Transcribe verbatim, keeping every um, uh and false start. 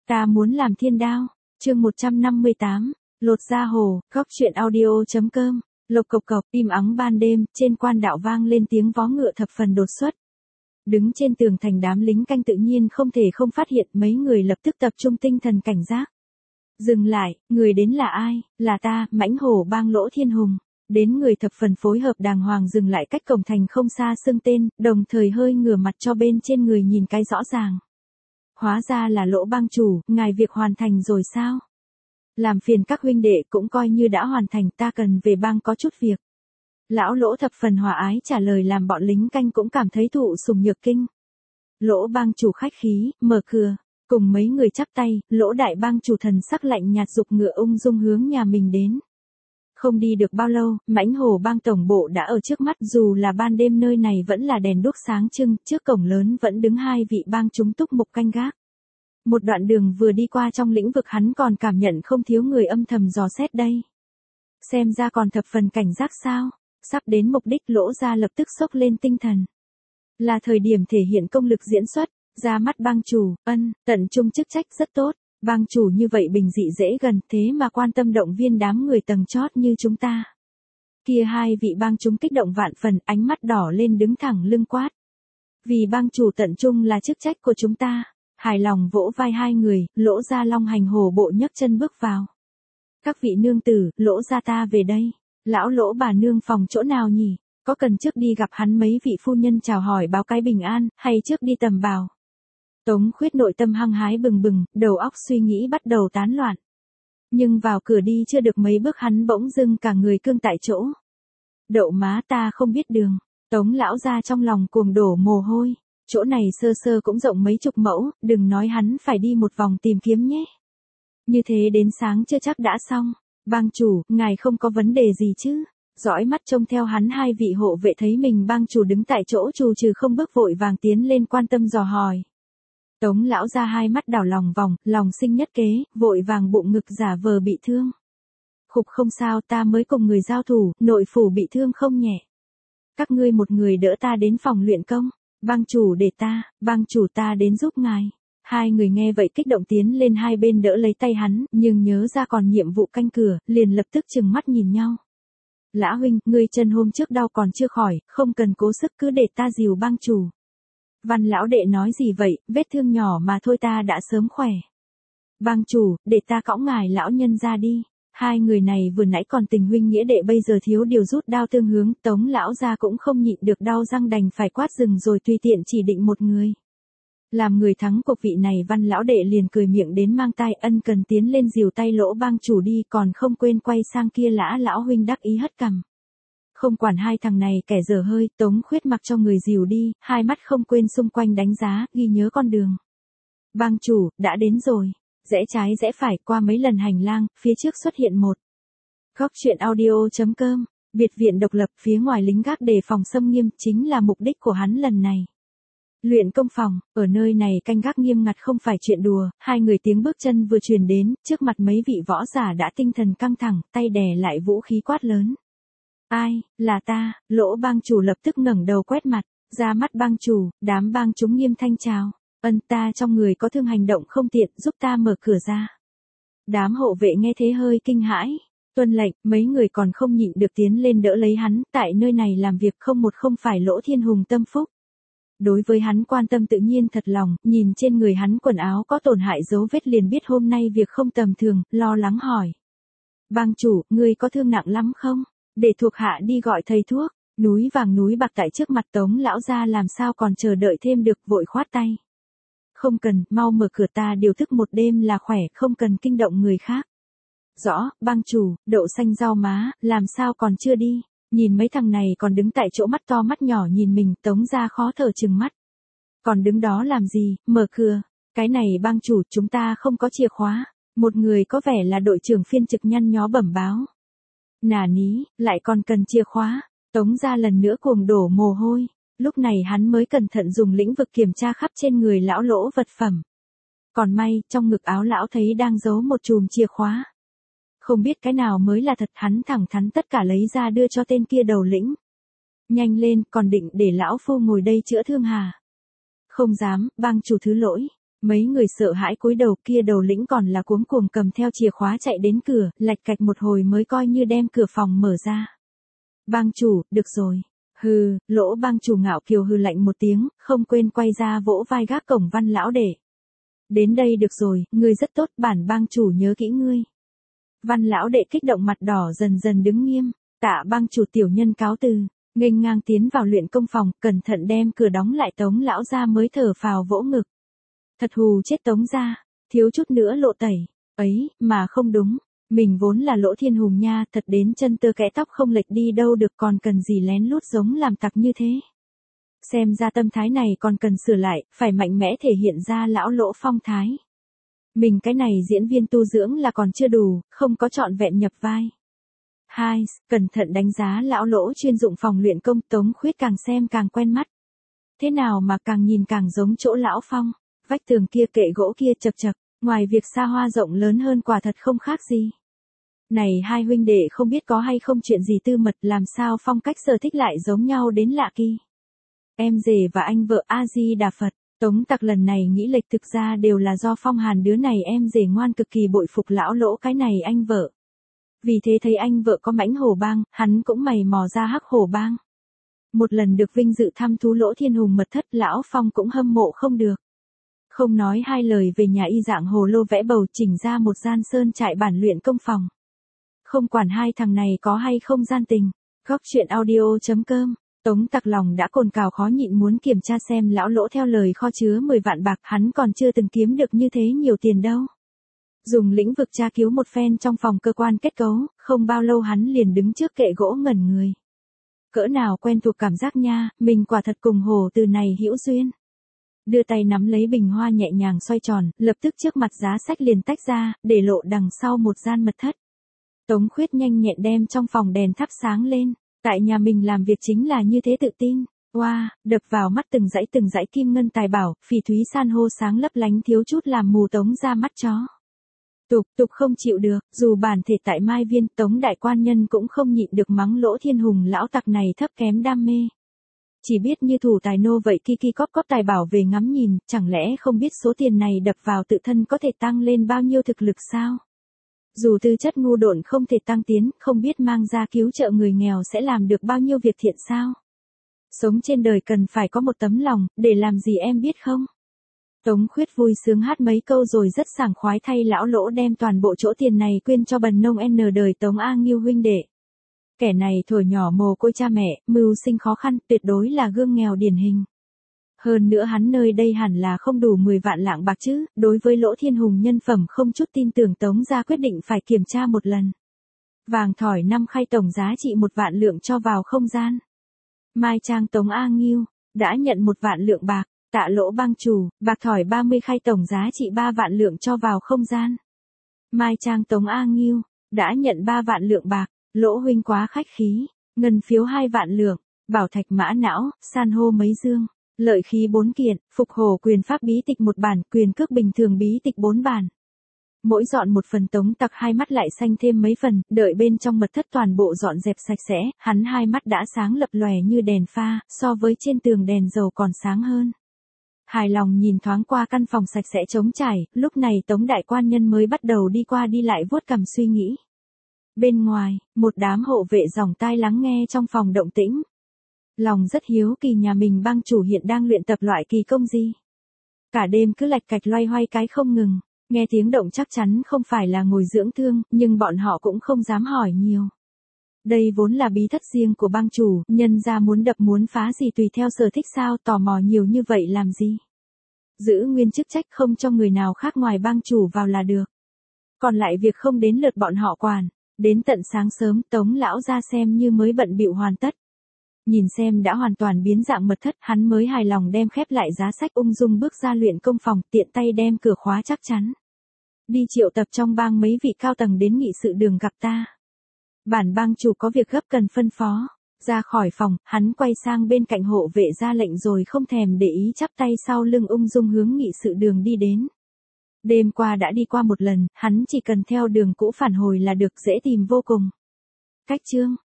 Ta muốn làm thiên đao. Chương một trăm năm mươi tám, lột da hồ, góc truyện audio.com. Lộc cộc cộc, im ắng ban đêm, trên quan đạo vang lên tiếng vó ngựa thập phần đột xuất. Đứng trên tường thành đám lính canh tự nhiên không thể không phát hiện, mấy người lập tức tập trung tinh thần cảnh giác. Dừng lại, người đến là ai? Là ta, Mãnh Hổ Bang Lỗ Thiên Hùng. Đến người thập phần phối hợp đàng hoàng dừng lại cách cổng thành không xa xưng tên, đồng thời hơi ngửa mặt cho bên trên người nhìn cái rõ ràng. Hóa ra là Lỗ bang chủ, ngài việc hoàn thành rồi sao? Làm phiền các huynh đệ, cũng coi như đã hoàn thành, ta cần về bang có chút việc. Lão Lỗ thập phần hòa ái trả lời, làm bọn lính canh cũng cảm thấy thụ sủng nhược kinh. Lỗ bang chủ khách khí, mở cửa, cùng mấy người chắp tay, Lỗ đại bang chủ thần sắc lạnh nhạt giục ngựa ung dung hướng nhà mình đến. Không đi được bao lâu, Mãnh Hổ Bang tổng bộ đã ở trước mắt, dù là ban đêm nơi này vẫn là đèn đuốc sáng trưng, trước cổng lớn vẫn đứng hai vị bang chúng túc mục canh gác. Một đoạn đường vừa đi qua trong lĩnh vực hắn còn cảm nhận không thiếu người âm thầm dò xét đây. Xem ra còn thập phần cảnh giác sao, sắp đến mục đích. Lỗ ra lập tức sốc lên tinh thần. Là thời điểm thể hiện công lực diễn xuất, ra mắt bang chủ, ân, tận trung chức trách rất tốt. Bang chủ như vậy bình dị dễ gần, thế mà quan tâm động viên đám người tầng chót như chúng ta. Kia hai vị bang chúng kích động vạn phần, ánh mắt đỏ lên đứng thẳng lưng quát. Vì bang chủ tận trung là chức trách của chúng ta. Hài lòng vỗ vai hai người, Lỗ gia Long Hành Hổ bộ nhấc chân bước vào. Các vị nương tử, Lỗ gia ta về đây. Lão Lỗ bà nương phòng chỗ nào nhỉ? Có cần trước đi gặp hắn mấy vị phu nhân chào hỏi báo cái bình an, hay trước đi tầm bào? Tống Khuyết nội tâm hăng hái bừng bừng, đầu óc suy nghĩ bắt đầu tán loạn. Nhưng vào cửa đi chưa được mấy bước hắn bỗng dưng cả người cương tại chỗ. Đậu má, ta không biết đường. Tống lão ra trong lòng cuồng đổ mồ hôi. Chỗ này sơ sơ cũng rộng mấy chục mẫu, đừng nói hắn phải đi một vòng tìm kiếm nhé. Như thế đến sáng chưa chắc đã xong. Bang chủ, ngài không có vấn đề gì chứ? Dõi mắt trông theo hắn hai vị hộ vệ thấy mình bang chủ đứng tại chỗ trù trừ không bước vội vàng tiến lên quan tâm dò hỏi. Tống lão ra hai mắt đảo lòng vòng, lòng sinh nhất kế, vội vàng bụng ngực giả vờ bị thương. Khục, không sao, ta mới cùng người giao thủ, nội phủ bị thương không nhẹ. Các ngươi một người đỡ ta đến phòng luyện công. Bang chủ để ta, bang chủ ta đến giúp ngài. Hai người nghe vậy kích động tiến lên hai bên đỡ lấy tay hắn, nhưng nhớ ra còn nhiệm vụ canh cửa, liền lập tức chừng mắt nhìn nhau. Lã huynh, ngươi chân hôm trước đau còn chưa khỏi, không cần cố sức, cứ để ta dìu bang chủ. Văn lão đệ nói gì vậy, vết thương nhỏ mà thôi, ta đã sớm khỏe. Bang chủ, để ta cõng ngài lão nhân ra đi. Hai người này vừa nãy còn tình huynh nghĩa đệ, bây giờ thiếu điều rút đao tương hướng. Tống lão ra cũng không nhịn được đau răng đành phải quát dừng rồi tùy tiện chỉ định một người. Làm người thắng cuộc vị này, Văn lão đệ liền cười miệng đến mang tai, ân cần tiến lên dìu tay Lỗ bang chủ đi, còn không quên quay sang kia Lã lão huynh đắc ý hất cằm. Không quản hai thằng này kẻ dở hơi, Tống Khuyết mặc cho người dìu đi, hai mắt không quên xung quanh đánh giá, ghi nhớ con đường. Bang chủ, đã đến rồi. Rẽ trái rẽ phải, qua mấy lần hành lang, phía trước xuất hiện một góc truyện audio.com, biệt viện độc lập, phía ngoài lính gác đề phòng xâm nghiêm, chính là mục đích của hắn lần này. Luyện công phòng, ở nơi này canh gác nghiêm ngặt không phải chuyện đùa, hai người tiếng bước chân vừa truyền đến, trước mặt mấy vị võ giả đã tinh thần căng thẳng, tay đè lại vũ khí quát lớn. Ai, là ta? Lỗ bang chủ lập tức ngẩng đầu quét mặt, ra mắt bang chủ, đám bang chúng nghiêm thanh chào. Ân, ta trong người có thương, hành động không tiện, giúp ta mở cửa ra. Đám hộ vệ nghe thế hơi kinh hãi. Tuân lệnh, mấy người còn không nhịn được tiến lên đỡ lấy hắn, tại nơi này làm việc không một không phải Lỗ Thiên Hùng tâm phúc. Đối với hắn quan tâm tự nhiên thật lòng, nhìn trên người hắn quần áo có tổn hại dấu vết liền biết hôm nay việc không tầm thường, lo lắng hỏi. Bang chủ, ngươi có thương nặng lắm không? Để thuộc hạ đi gọi thầy thuốc. Núi vàng núi bạc tại trước mặt Tống lão ra làm sao còn chờ đợi thêm được, vội khoát tay. Không cần, mau mở cửa, ta điều thức một đêm là khỏe, không cần kinh động người khác. Rõ, bang chủ. Đậu xanh rau má, làm sao còn chưa đi? Nhìn mấy thằng này còn đứng tại chỗ mắt to mắt nhỏ nhìn mình, Tống ra khó thở chừng mắt. Còn đứng đó làm gì, mở cửa. Cái này bang chủ, chúng ta không có chìa khóa. Một người có vẻ là đội trưởng phiên trực nhăn nhó bẩm báo. Nà ní, lại còn cần chìa khóa. Tống ra lần nữa cuồng đổ mồ hôi. Lúc này hắn mới cẩn thận dùng lĩnh vực kiểm tra khắp trên người lão Lỗ vật phẩm. Còn may, trong ngực áo lão thấy đang giấu một chùm chìa khóa. Không biết cái nào mới là thật, hắn thẳng thắn tất cả lấy ra đưa cho tên kia đầu lĩnh. Nhanh lên, còn định để lão phu ngồi đây chữa thương hà? Không dám, bang chủ thứ lỗi. Mấy người sợ hãi cúi đầu, kia đầu lĩnh còn là cuống cuồng cầm theo chìa khóa chạy đến cửa, lạch cạch một hồi mới coi như đem cửa phòng mở ra. Bang chủ, được rồi. Hừ, Lỗ bang chủ ngạo kiều hừ lạnh một tiếng, không quên quay ra vỗ vai gác cổng Văn lão đệ. Đến đây được rồi, ngươi rất tốt, bản bang chủ nhớ kỹ ngươi. Văn lão đệ kích động mặt đỏ dần dần đứng nghiêm, tạ bang chủ tiểu nhân cáo từ, nghênh ngang tiến vào luyện công phòng, cẩn thận đem cửa đóng lại. Tống lão ra mới thở phào vỗ ngực. Thật hù chết Tống ra, thiếu chút nữa lộ tẩy, ấy, mà không đúng, mình vốn là Lỗ Thiên Hùng nha, thật đến chân tơ kẽ tóc không lệch đi đâu được, còn cần gì lén lút giống làm tặc như thế. Xem ra tâm thái này còn cần sửa lại, phải mạnh mẽ thể hiện ra lão Lỗ phong thái. Mình cái này diễn viên tu dưỡng là còn chưa đủ, không có trọn vẹn nhập vai. Hai, cẩn thận đánh giá lão Lỗ chuyên dụng phòng luyện công. Tống Khuyết càng xem càng quen mắt. Thế nào mà càng nhìn càng giống chỗ lão Phong. Vách tường kia, kệ gỗ kia chật chật, ngoài việc xa hoa rộng lớn hơn quả thật không khác gì. Này hai huynh đệ không biết có hay không chuyện gì tư mật, làm sao phong cách sở thích lại giống nhau đến lạ kỳ. Em rể và anh vợ A-di-đà Phật, Tống Tặc lần này nghĩ lệch, thực ra đều là do Phong Hàn đứa này em rể ngoan cực kỳ bội phục lão Lỗ cái này anh vợ. Vì thế thấy anh vợ có mãnh hổ bang, hắn cũng mày mò ra hắc hổ bang. Một lần được vinh dự thăm thú Lỗ Thiên Hùng mật thất, lão Phong cũng hâm mộ không được. Không nói hai lời về nhà y dạng hồ lô vẽ bầu, chỉnh ra một gian sơn trại bản luyện công phòng. Không quản hai thằng này có hay không gian tình. Góc truyện audio chấm com. Tống Tặc lòng đã cồn cào khó nhịn muốn kiểm tra xem lão Lỗ theo lời kho chứa mười vạn bạc, hắn còn chưa từng kiếm được như thế nhiều tiền đâu. Dùng lĩnh vực tra cứu một phen trong phòng cơ quan kết cấu, không bao lâu hắn liền đứng trước kệ gỗ ngẩn người. Cỡ nào quen thuộc cảm giác nha, mình quả thật cùng hồ từ này hữu duyên. Đưa tay nắm lấy bình hoa nhẹ nhàng xoay tròn, lập tức trước mặt giá sách liền tách ra, để lộ đằng sau một gian mật thất. Tống Khuyết nhanh nhẹn đem trong phòng đèn thắp sáng lên, tại nhà mình làm việc chính là như thế tự tin. Wow, đập vào mắt từng dãy từng dãy kim ngân tài bảo, phỉ thúy san hô sáng lấp lánh thiếu chút làm mù Tống ra mắt chó. Tục, tục không chịu được, dù bản thể tại Mai Viên, Tống đại quan nhân cũng không nhịn được mắng Lỗ Thiên Hùng lão tặc này thấp kém đam mê. Chỉ biết như thủ tài nô vậy, kiki cóp cóp tài bảo về ngắm nhìn, chẳng lẽ không biết số tiền này đập vào tự thân có thể tăng lên bao nhiêu thực lực sao? Dù tư chất ngu độn không thể tăng tiến, không biết mang ra cứu trợ người nghèo sẽ làm được bao nhiêu việc thiện sao? Sống trên đời cần phải có một tấm lòng, để làm gì em biết không? Tống Khuyết vui sướng hát mấy câu rồi rất sảng khoái thay lão Lỗ đem toàn bộ chỗ tiền này quyên cho bần nông n đời Tống A Nghiêu huynh đệ. Kẻ này thuở nhỏ mồ côi cha mẹ, mưu sinh khó khăn, tuyệt đối là gương nghèo điển hình. Hơn nữa hắn nơi đây hẳn là không đủ mười vạn lạng bạc chứ, đối với Lỗ Thiên Hùng nhân phẩm không chút tin tưởng, Tống gia quyết định phải kiểm tra một lần. Vàng thỏi năm khay tổng giá trị một vạn lượng cho vào không gian. Mai trang Tống A Nghiêu, đã nhận một vạn lượng bạc, tạ Lỗ bang chủ, bạc thỏi ba mươi khay tổng giá trị ba vạn lượng cho vào không gian. Mai trang Tống A Nghiêu, đã nhận ba vạn lượng bạc, Lỗ huynh quá khách khí, ngân phiếu hai vạn lượng, bảo thạch mã não, san hô mấy dương. Lợi khí bốn kiện, phục hổ quyền pháp bí tịch một bản, quyền cước bình thường bí tịch bốn bản. Mỗi dọn một phần, Tống Tặc hai mắt lại xanh thêm mấy phần, đợi bên trong mật thất toàn bộ dọn dẹp sạch sẽ, hắn hai mắt đã sáng lập lòe như đèn pha, so với trên tường đèn dầu còn sáng hơn. Hài lòng nhìn thoáng qua căn phòng sạch sẽ trống trải, lúc này Tống đại quan nhân mới bắt đầu đi qua đi lại vuốt cằm suy nghĩ. Bên ngoài, một đám hộ vệ dòng tai lắng nghe trong phòng động tĩnh. Lòng rất hiếu kỳ nhà mình bang chủ hiện đang luyện tập loại kỳ công gì. Cả đêm cứ lạch cạch loay hoay cái không ngừng, nghe tiếng động chắc chắn không phải là ngồi dưỡng thương, nhưng bọn họ cũng không dám hỏi nhiều. Đây vốn là bí thất riêng của bang chủ, nhân ra muốn đập muốn phá gì tùy theo sở thích sao, tò mò nhiều như vậy làm gì. Giữ nguyên chức trách không cho người nào khác ngoài bang chủ vào là được. Còn lại việc không đến lượt bọn họ quản, đến tận sáng sớm Tống lão ra xem như mới bận bịu hoàn tất. Nhìn xem đã hoàn toàn biến dạng mật thất, hắn mới hài lòng đem khép lại giá sách, ung dung bước ra luyện công phòng, tiện tay đem cửa khóa chắc chắn. Đi triệu tập trong bang mấy vị cao tầng đến nghị sự đường gặp ta. Bản bang chủ có việc gấp cần phân phó. Ra khỏi phòng, hắn quay sang bên cạnh hộ vệ ra lệnh rồi không thèm để ý chắp tay sau lưng ung dung hướng nghị sự đường đi đến. Đêm qua đã đi qua một lần, hắn chỉ cần theo đường cũ phản hồi là được, dễ tìm vô cùng. Cách chương